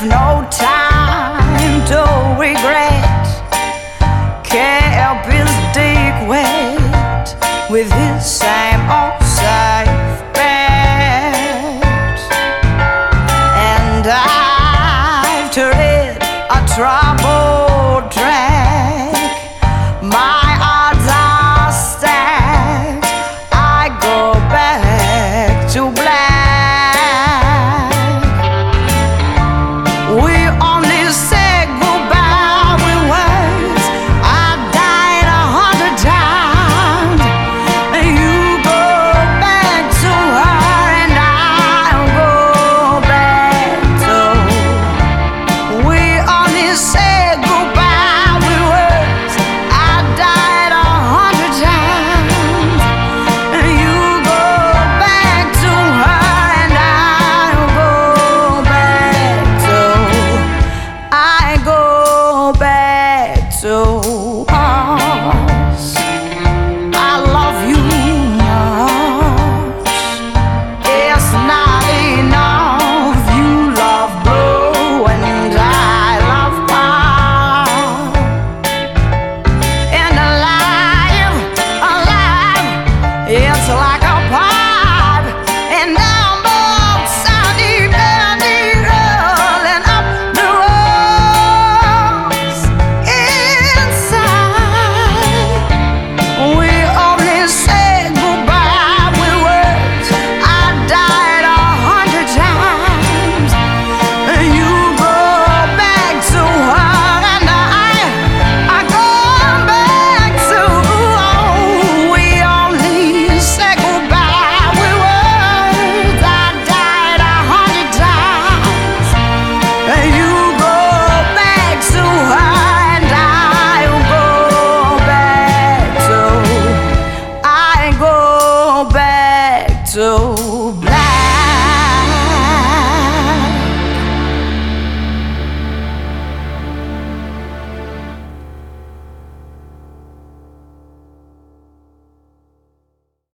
no time to regret. Kept his dick wet with his same old safe bet, and I've tread a troubled track. My odds are stacked. I go back to black. We only say goodbye with words. I died 100 times. You go back to her and I'll go back to. We only say goodbye with words. I died 100 times. You go back to her and I'll go back to. I go back to us. I love you much. It's not enough. You love blue and I love pop. And alive, it's like a pipe. And now both Sandy Benny rolling up the roads inside. We only say goodbye with words. I died 100 times. You go back to her and I go back to. We only say goodbye with words. I died 100 times. You go back to her and I'll go back to. I go back to.